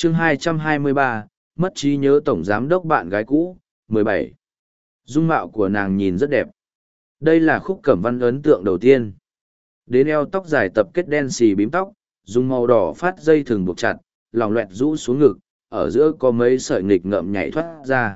Chương 223, mất trí nhớ tổng giám đốc bạn gái cũ, 17. Dung mạo của nàng nhìn rất đẹp. Đây là khúc cẩm văn ấn tượng đầu tiên. Đến eo tóc dài tập kết đen xì bím tóc, dùng màu đỏ phát dây thừng buộc chặt, lòng loẹt rũ xuống ngực, ở giữa có mấy sợi nghịch ngợm nhảy thoát ra.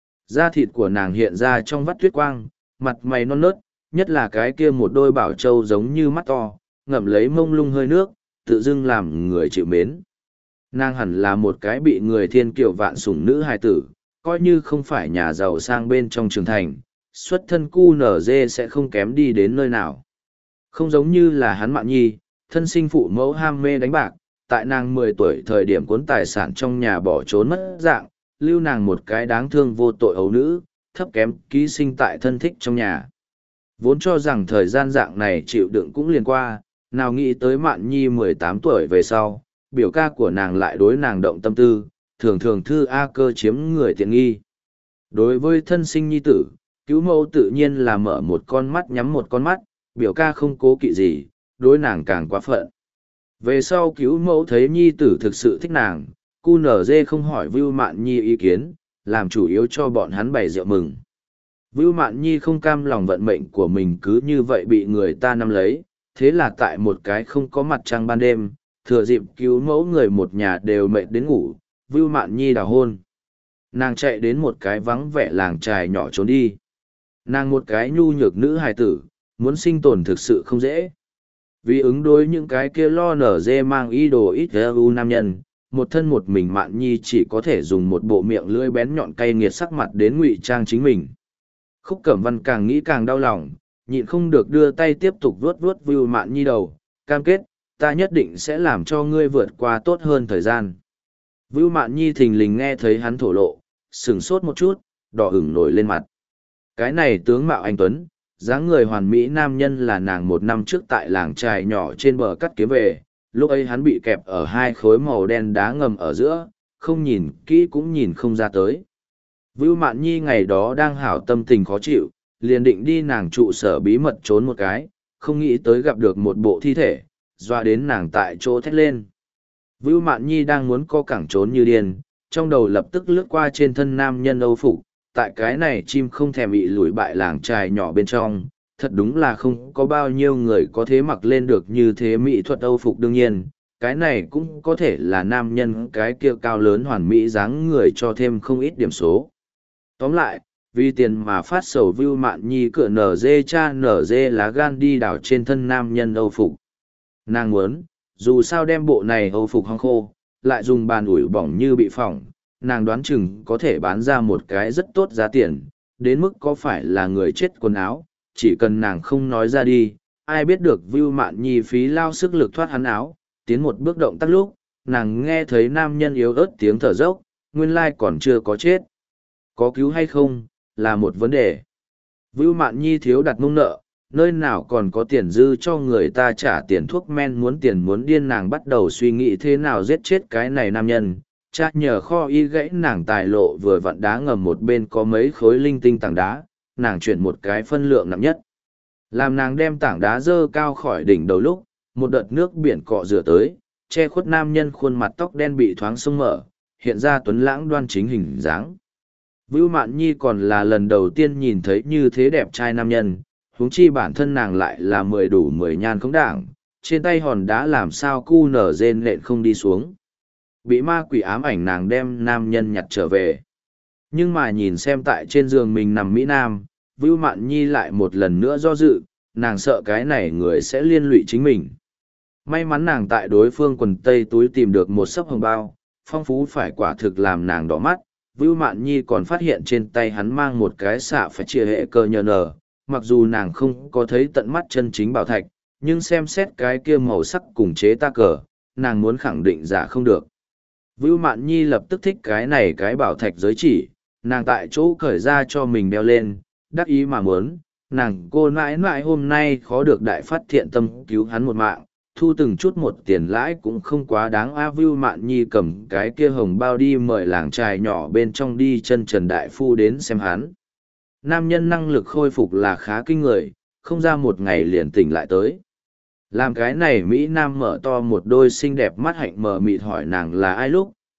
Da thịt của nàng hiện ra trong vắt tuyết quang, mặt mày non nớt, nhất là cái kia một đôi bảo trâu giống như mắt to, ngậm lấy mông lung hơi nước, tự dưng làm người chịu mến. Nàng hẳn là một cái bị người thiên kiều vạn sủng nữ hài tử, coi như không phải nhà giàu sang bên trong trường thành, xuất thân cu nở dê sẽ không kém đi đến nơi nào. Không giống như là hắn Mạn Nhi, thân sinh phụ mẫu ham mê đánh bạc, tại nàng 10 tuổi thời điểm cuốn tài sản trong nhà bỏ trốn mất dạng, lưu nàng một cái đáng thương vô tội ấu nữ, thấp kém ký sinh tại thân thích trong nhà. Vốn cho rằng thời gian dạng này chịu đựng cũng liền qua, nào nghĩ tới Mạn Nhi 18 tuổi về sau, biểu ca của nàng lại đối nàng động tâm tư, thường thường thư A Cơ chiếm người tiện nghi. Đối với thân sinh nhi tử, cứu mẫu tự nhiên là mở một con mắt nhắm một con mắt, biểu ca không cố kỵ gì, đối nàng càng quá phận. Về sau cứu mẫu thấy nhi tử thực sự thích nàng, cu nở dê không hỏi Vưu Mạn Nhi ý kiến, làm chủ yếu cho bọn hắn bày rượu mừng. Vưu Mạn Nhi không cam lòng vận mệnh của mình cứ như vậy bị người ta nắm lấy, thế là tại một cái không có mặt trăng ban đêm, thừa dịp cứu mẫu người một nhà đều mệt đến ngủ, Vưu Mạn Nhi đào hôn. Nàng chạy đến một cái vắng vẻ làng trài nhỏ trốn đi. Nàng một cái nhu nhược nữ hài tử, muốn sinh tồn thực sự không dễ. Vì ứng đối những cái kia lo nở dê mang ý đồ ít u nam nhân, một thân một mình Mạn Nhi chỉ có thể dùng một bộ miệng lưỡi bén nhọn cay nghiệt sắc mặt đến ngụy trang chính mình. Khúc Cẩm Văn càng nghĩ càng đau lòng, nhịn không được đưa tay tiếp tục vuốt vuốt Vưu Mạn Nhi đầu, cam kết, ta nhất định sẽ làm cho ngươi vượt qua tốt hơn thời gian. Vưu Mạn Nhi thình lình nghe thấy hắn thổ lộ, sửng sốt một chút, đỏ ửng nổi lên mặt. Cái này tướng mạo anh tuấn, dáng người hoàn mỹ nam nhân là nàng 1 năm trước tại làng trài nhỏ trên bờ cắt kiếm về, lúc ấy hắn bị kẹp ở 2 khối màu đen đá ngầm ở giữa, không nhìn kỹ cũng nhìn không ra tới. Vưu Mạn Nhi ngày đó đang hảo tâm tình khó chịu, liền định đi nàng trụ sở bí mật trốn một cái, không nghĩ tới gặp được một bộ thi thể, doa đến nàng tại chỗ thét lên. Vưu Mạn Nhi đang muốn co cẳng trốn như điên, trong đầu lập tức lướt qua trên thân nam nhân Âu phục, tại cái này chim không thèm bị lùi bại làng trài nhỏ bên trong, thật đúng là không có bao nhiêu người có thế mặc lên được như thế mỹ thuật Âu phục đương nhiên, cái này cũng có thể là nam nhân cái kia cao lớn hoàn mỹ dáng người cho thêm không ít điểm số. Tóm lại, vì tiền mà phát sầu Vưu Mạn Nhi cửa nở dê cha nở dê lá gan đi đảo trên thân nam nhân Âu phục. Nàng muốn, dù sao đem bộ này Âu phục hong khô, lại dùng bàn ủi bỏng như bị phỏng, nàng đoán chừng có thể bán ra một cái rất tốt giá tiền, đến mức có phải là người chết quần áo, chỉ cần nàng không nói ra đi, ai biết được Vưu Mạn Nhi phí lao sức lực thoát hắn áo, tiến một bước động tác lúc, nàng nghe thấy nam nhân yếu ớt tiếng thở dốc, nguyên lai còn chưa có chết. Có cứu hay không, là một vấn đề. Vưu Mạn Nhi thiếu đặt mông nợ, nơi nào còn có tiền dư cho người ta trả tiền thuốc men muốn tiền muốn điên nàng bắt đầu suy nghĩ thế nào giết chết cái này nam nhân. Cha nhờ kho y gãy nàng tài lộ vừa vặn đá ngầm một bên có mấy khối linh tinh tảng đá, nàng chuyển một cái phân lượng nặng nhất. Làm nàng đem tảng đá dơ cao khỏi đỉnh đầu lúc, một đợt nước biển cọ rửa tới, che khuất nam nhân khuôn mặt tóc đen bị thoáng sông mở, hiện ra tuấn lãng đoan chính hình dáng. Vưu Mạn Nhi còn là lần đầu tiên nhìn thấy như thế đẹp trai nam nhân, huống chi bản thân nàng lại là 10 đủ 10 nhan khống đảng, trên tay hòn đá làm sao cu nở rên nện không đi xuống. Bị ma quỷ ám ảnh nàng đem nam nhân nhặt trở về. Nhưng mà nhìn xem tại trên giường mình nằm Mỹ Nam, Vưu Mạn Nhi lại một lần nữa do dự, nàng sợ cái này người sẽ liên lụy chính mình. May mắn nàng tại đối phương quần tây túi tìm được một sấp hồng bao, phong phú phải quả thực làm nàng đỏ mắt. Vưu Mạn Nhi còn phát hiện trên tay hắn mang một cái xạ phải chia hệ cơ nhờ nở, mặc dù nàng không có thấy tận mắt chân chính bảo thạch, nhưng xem xét cái kia màu sắc cùng chế ta cờ, nàng muốn khẳng định giả không được. Vưu Mạn Nhi lập tức thích cái này cái bảo thạch giới chỉ, nàng tại chỗ cởi ra cho mình đeo lên, đắc ý mà muốn, nàng cô nãi nãi hôm nay khó được đại phát thiện tâm cứu hắn một mạng, thu từng chút một tiền lãi cũng không quá đáng. Vưu Mạn Nhi cầm cái kia hồng bao đi mời làng trài nhỏ bên trong đi chân trần đại phu đến xem hắn. Nam nhân năng lực khôi phục là khá kinh người, không ra một ngày liền tỉnh lại tới. Làm cái này Mỹ Nam mở to một đôi xinh đẹp mắt hạnh mờ mịt hỏi nàng là ai lúc,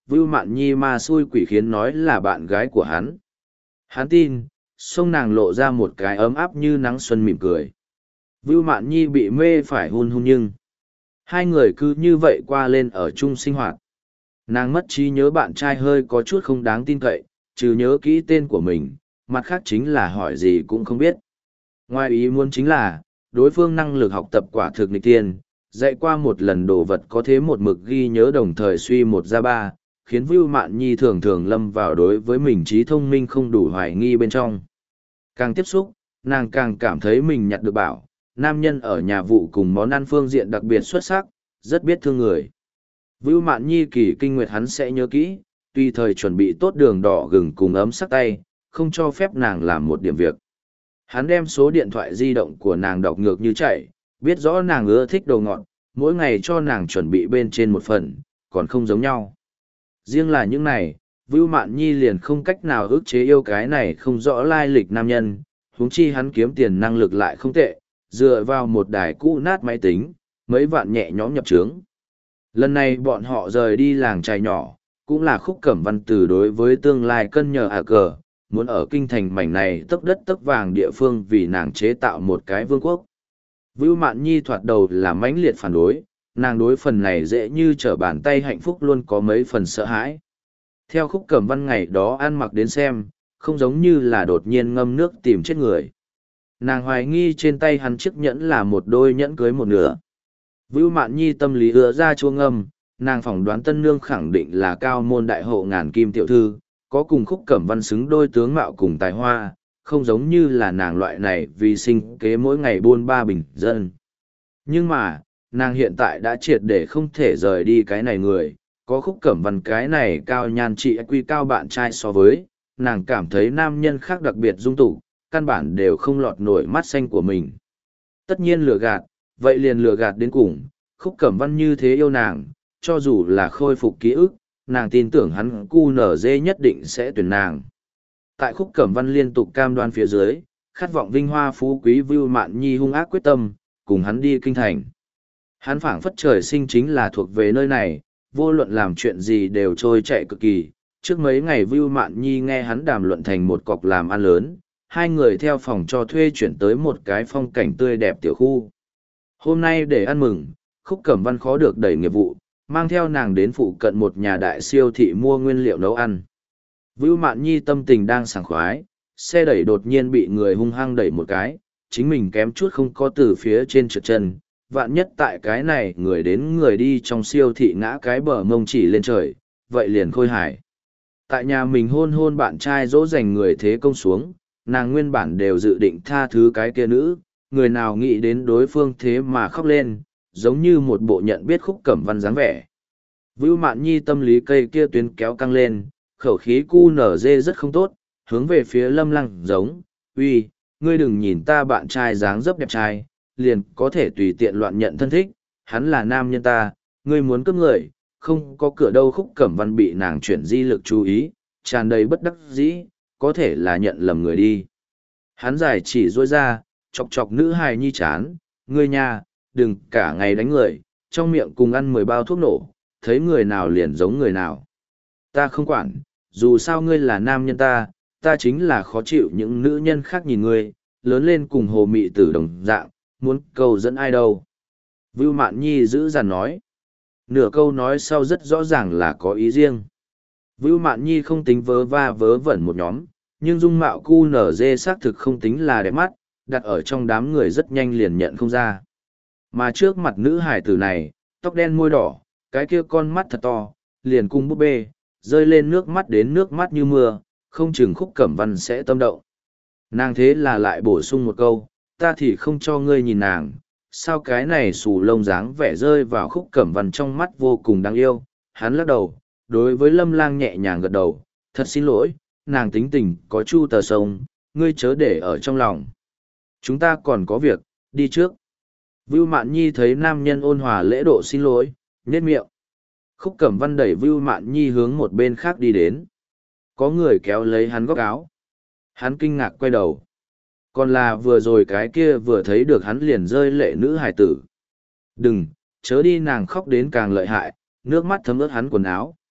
Vưu Mạn Nhi ma xui quỷ khiến nói là bạn gái của hắn. Hắn tin, sông nàng lộ ra một cái ấm áp như nắng xuân mỉm cười. Vưu Mạn Nhi bị mê phải hun hun nhưng hai người cứ như vậy qua lên ở chung sinh hoạt. Nàng mất trí nhớ bạn trai hơi có chút không đáng tin cậy, trừ nhớ kỹ tên của mình, mặt khác chính là hỏi gì cũng không biết. Ngoài ý muốn chính là, đối phương năng lực học tập quả thực nghịch tiên, dạy qua một lần đồ vật có thế một mực ghi nhớ đồng thời suy một ra ba, khiến Vưu Mạn Nhi thường thường lâm vào đối với mình trí thông minh không đủ hoài nghi bên trong. Càng tiếp xúc, nàng càng cảm thấy mình nhặt được bảo, nam nhân ở nhà vụ cùng món ăn phương diện đặc biệt xuất sắc, rất biết thương người. Vưu Mạn Nhi kỳ kinh nguyệt hắn sẽ nhớ kỹ, tùy thời chuẩn bị tốt đường đỏ gừng cùng ấm sắc tay, không cho phép nàng làm một điểm việc. Hắn đem số điện thoại di động của nàng đọc ngược như chạy, biết rõ nàng ưa thích đồ ngọt, mỗi ngày cho nàng chuẩn bị bên trên một phần, còn không giống nhau. Riêng là những này, Vưu Mạn Nhi liền không cách nào ức chế yêu cái này không rõ lai lịch nam nhân, huống chi hắn kiếm tiền năng lực lại không tệ, dựa vào một đài cũ nát máy tính, mấy vạn nhẹ nhõm nhập trướng. Lần này bọn họ rời đi làng trài nhỏ, cũng là Khúc Cẩm Văn từ đối với tương lai cân nhờ cờ, muốn ở kinh thành mảnh này tấc đất tấc vàng địa phương vì nàng chế tạo một cái vương quốc. Vưu Mạn Nhi thoạt đầu là mãnh liệt phản đối, nàng đối phần này dễ như trở bàn tay hạnh phúc luôn có mấy phần sợ hãi. Theo Khúc Cẩm Văn ngày đó ăn mặc đến xem, không giống như là đột nhiên ngâm nước tìm chết người. Nàng hoài nghi trên tay hắn chiếc nhẫn là một đôi nhẫn cưới một nửa. Vưu Mạn Nhi tâm lý ứa ra chua ngâm, nàng phỏng đoán tân nương khẳng định là cao môn đại hộ ngàn kim tiểu thư, có cùng Khúc Cẩm Văn xứng đôi tướng mạo cùng tài hoa, không giống như là nàng loại này vì sinh kế mỗi ngày buôn ba bình dân. Nhưng mà, nàng hiện tại đã triệt để không thể rời đi cái này người, có Khúc Cẩm Văn cái này cao nhan trị quy cao bạn trai so với, nàng cảm thấy nam nhân khác đặc biệt dung tục, căn bản đều không lọt nổi mắt xanh của mình. Tất nhiên lừa gạt, vậy liền lừa gạt đến cùng, Khúc Cẩm Văn như thế yêu nàng, cho dù là khôi phục ký ức, nàng tin tưởng hắn QNZ nhất định sẽ tuyển nàng. Tại Khúc Cẩm Văn liên tục cam đoan phía dưới, khát vọng vinh hoa phú quý Vưu Mạn Nhi hung ác quyết tâm, cùng hắn đi kinh thành. Hắn phảng phất trời sinh chính là thuộc về nơi này, vô luận làm chuyện gì đều trôi chạy cực kỳ. Trước mấy ngày Vưu Mạn Nhi nghe hắn đàm luận thành một cọc làm ăn lớn, hai người theo phòng cho thuê chuyển tới một cái phong cảnh tươi đẹp tiểu khu. Hôm nay để ăn mừng, Khúc Cẩm Văn khó được đẩy nghiệp vụ, mang theo nàng đến phụ cận một nhà đại siêu thị mua nguyên liệu nấu ăn. Vưu Mạn Nhi tâm tình đang sảng khoái, xe đẩy đột nhiên bị người hung hăng đẩy một cái, chính mình kém chút không có từ phía trên trượt chân, vạn nhất tại cái này người đến người đi trong siêu thị ngã cái bờ mông chỉ lên trời, vậy liền khôi hài. Tại nhà mình hôn hôn bạn trai dỗ dành người thế công xuống, nàng nguyên bản đều dự định tha thứ cái kia nữ, người nào nghĩ đến đối phương thế mà khóc lên, giống như một bộ nhận biết Khúc Cẩm Văn dáng vẻ. Vưu Mạn Nhi tâm lý cây kia tuyến kéo căng lên, khẩu khí cu nở dê rất không tốt, hướng về phía Lâm Lăng giống, uy, ngươi đừng nhìn ta bạn trai dáng dấp đẹp trai, liền có thể tùy tiện loạn nhận thân thích, hắn là nam nhân ta, ngươi muốn cướp người, không có cửa đâu. Khúc Cẩm Văn bị nàng chuyển di lực chú ý, tràn đầy bất đắc dĩ, có thể là nhận lầm người đi. Hắn giải chỉ rôi ra, chọc chọc nữ hài nhi chán, ngươi nha, đừng cả ngày đánh người, trong miệng cùng ăn 10 bao thuốc nổ, thấy người nào liền giống người nào. Ta không quản, dù sao ngươi là nam nhân ta, ta chính là khó chịu những nữ nhân khác nhìn ngươi, lớn lên cùng hồ mị tử đồng dạng, muốn cầu dẫn ai đâu. Vưu Mạn Nhi giữ dằn nói. Nửa câu nói sau rất rõ ràng là có ý riêng. Vưu Mạn Nhi không tính vớ va vớ vẩn một nhóm, nhưng dung mạo QNZ xác thực không tính là đẹp mắt, đặt ở trong đám người rất nhanh liền nhận không ra. Mà trước mặt nữ hải tử này, tóc đen môi đỏ, cái kia con mắt thật to, liền cung búp bê, rơi lên nước mắt đến nước mắt như mưa, không chừng Khúc Cẩm Văn sẽ tâm động. Nàng thế là lại bổ sung một câu, ta thì không cho ngươi nhìn nàng, sao cái này xù lông dáng vẻ rơi vào Khúc Cẩm Văn trong mắt vô cùng đáng yêu. Hắn lắc đầu, đối với Lâm Lang nhẹ nhàng gật đầu, thật xin lỗi, nàng tính tình có chu tờ sông, ngươi chớ để ở trong lòng. Chúng ta còn có việc, đi trước. Vưu Mạn Nhi thấy nam nhân ôn hòa lễ độ xin lỗi, nhếch miệng. Khúc Cẩm Văn đẩy Vưu Mạn Nhi hướng một bên khác đi đến. Có người kéo lấy hắn góc áo. Hắn kinh ngạc quay đầu. Còn là vừa rồi cái kia vừa thấy được hắn liền rơi lệ nữ hài tử. Đừng, chớ đi, nàng khóc đến càng lợi hại, nước mắt thấm ướt hắn quần áo.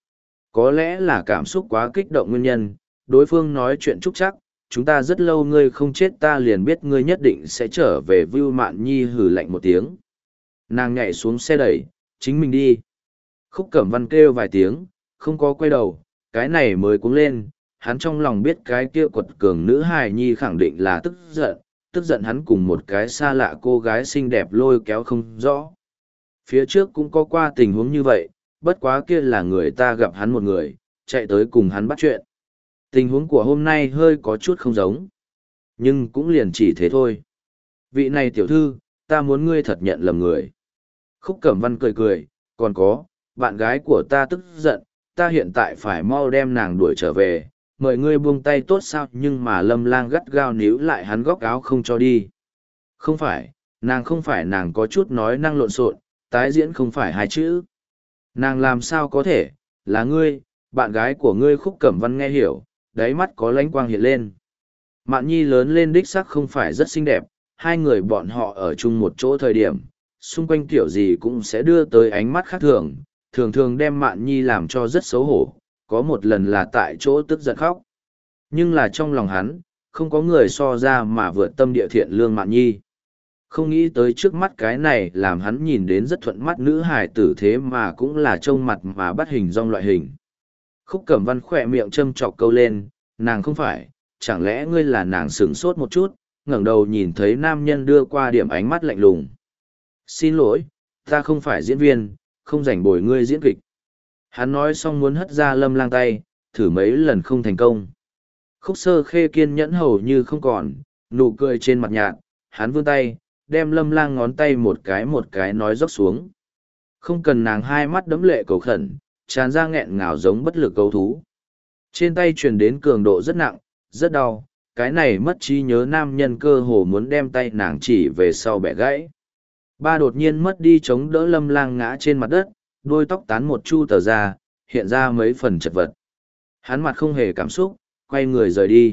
Có lẽ là cảm xúc quá kích động nguyên nhân, đối phương nói chuyện trúc chắc, chúng ta rất lâu ngươi không chết ta liền biết ngươi nhất định sẽ trở về. Vưu Mạn Nhi hừ lạnh một tiếng. Nàng nhảy xuống xe đẩy, chính mình đi. Khúc Cẩm Văn kêu vài tiếng, không có quay đầu, cái này mới cuống lên, hắn trong lòng biết cái kia quật cường nữ hài nhi khẳng định là tức giận hắn cùng một cái xa lạ cô gái xinh đẹp lôi kéo không rõ. Phía trước cũng có qua tình huống như vậy, bất quá kia là người ta gặp hắn một người, chạy tới cùng hắn bắt chuyện. Tình huống của hôm nay hơi có chút không giống, nhưng cũng liền chỉ thế thôi. Vị này tiểu thư, ta muốn ngươi thật nhận lầm người. Khúc Cẩm Văn cười cười, còn có, bạn gái của ta tức giận, ta hiện tại phải mau đem nàng đuổi trở về, mời ngươi buông tay tốt sao. Nhưng mà Lâm Lang gắt gao níu lại hắn góc áo không cho đi. Không phải nàng có chút nói năng lộn xộn, tái diễn không phải hai chữ. Nàng làm sao có thể, là ngươi, bạn gái của ngươi. Khúc Cẩm Văn nghe hiểu, đáy mắt có lánh quang hiện lên. Mạn Nhi lớn lên đích sắc không phải rất xinh đẹp, hai người bọn họ ở chung một chỗ thời điểm, xung quanh kiểu gì cũng sẽ đưa tới ánh mắt khác thường, thường thường đem Mạn Nhi làm cho rất xấu hổ, có một lần là tại chỗ tức giận khóc. Nhưng là trong lòng hắn, không có người so ra mà vượt tâm địa thiện lương Mạn Nhi. Không nghĩ tới trước mắt cái này làm hắn nhìn đến rất thuận mắt nữ hài tử thế mà cũng là trông mặt mà bắt hình dong loại hình. Khúc Cẩm Văn khỏe miệng châm chọc câu lên, nàng không phải, chẳng lẽ ngươi là nàng sửng sốt một chút, ngẩng đầu nhìn thấy nam nhân đưa qua điểm ánh mắt lạnh lùng. Xin lỗi, ta không phải diễn viên, không rảnh bồi ngươi diễn kịch. Hắn nói xong muốn hất ra Lâm Lang tay, thử mấy lần không thành công. Khúc Sơ Khê kiên nhẫn hầu như không còn, nụ cười trên mặt nhạt, hắn vươn tay, đem Lâm Lang ngón tay một cái nói dốc xuống. Không cần nàng hai mắt đẫm lệ cầu khẩn, tràn ra nghẹn ngào giống bất lực gấu thú. Trên tay truyền đến cường độ rất nặng, rất đau, cái này mất trí nhớ nam nhân cơ hồ muốn đem tay nàng chỉ về sau bẻ gãy. Ba đột nhiên mất đi chống đỡ Lâm Lang ngã trên mặt đất, đôi tóc tán một chu tờ ra, hiện ra mấy phần chật vật. Hắn mặt không hề cảm xúc, quay người rời đi.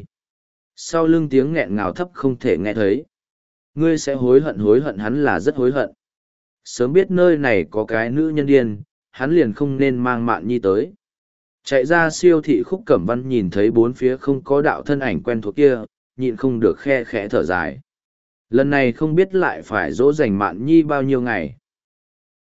Sau lưng tiếng nghẹn ngào thấp không thể nghe thấy. Ngươi sẽ hối hận hắn là rất hối hận. Sớm biết nơi này có cái nữ nhân điên, hắn liền không nên mang Mạn Nhi tới. Chạy ra siêu thị. Khúc Cẩm Văn nhìn thấy bốn phía không có đạo thân ảnh quen thuộc kia, nhịn không được khe khẽ thở dài. Lần này không biết lại phải dỗ dành Mạn Nhi bao nhiêu ngày.